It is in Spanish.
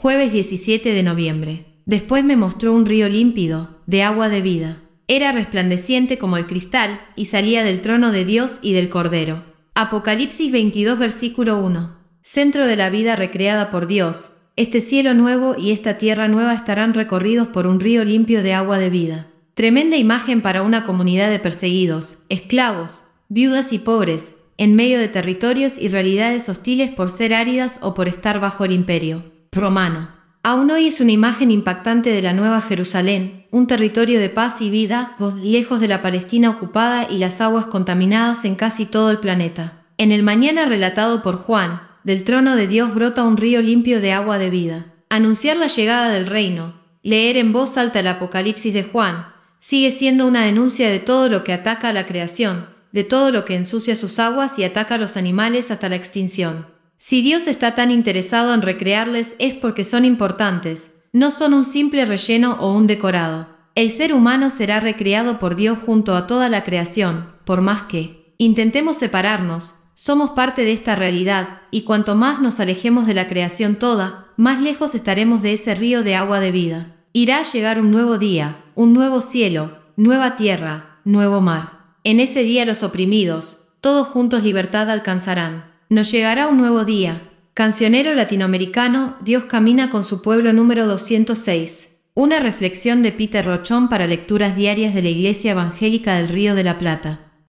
Jueves 17 de noviembre. Después me mostró un río límpido, de agua de vida. Era resplandeciente como el cristal, y salía del trono de Dios y del Cordero. Apocalipsis 22 versículo 1. Centro de la vida recreada por Dios. Este cielo nuevo y esta tierra nueva estarán recorridos por un río limpio de agua de vida. Tremenda imagen para una comunidad de perseguidos, esclavos, viudas y pobres, en medio de territorios y realidades hostiles por ser áridas o por estar bajo el imperio romano. Aún hoy es una imagen impactante de la Nueva Jerusalén, un territorio de paz y vida, lejos de la Palestina ocupada y las aguas contaminadas en casi todo el planeta. En el mañana relatado por Juan, del trono de Dios brota un río limpio de agua de vida. Anunciar la llegada del reino, leer en voz alta el Apocalipsis de Juan, sigue siendo una denuncia de todo lo que ataca a la creación, de todo lo que ensucia sus aguas y ataca a los animales hasta la extinción. Si Dios está tan interesado en recrearles es porque son importantes, no son un simple relleno o un decorado. El ser humano será recreado por Dios junto a toda la creación, por más que intentemos separarnos, somos parte de esta realidad, y cuanto más nos alejemos de la creación toda, más lejos estaremos de ese río de agua de vida. Irá a llegar un nuevo día, un nuevo cielo, nueva tierra, nuevo mar. En ese día los oprimidos, todos juntos libertad alcanzarán. Nos llegará un nuevo día. Cancionero latinoamericano, Dios camina con su pueblo número 206. Una reflexión de Peter Rochón para lecturas diarias de la Iglesia Evangélica del Río de la Plata.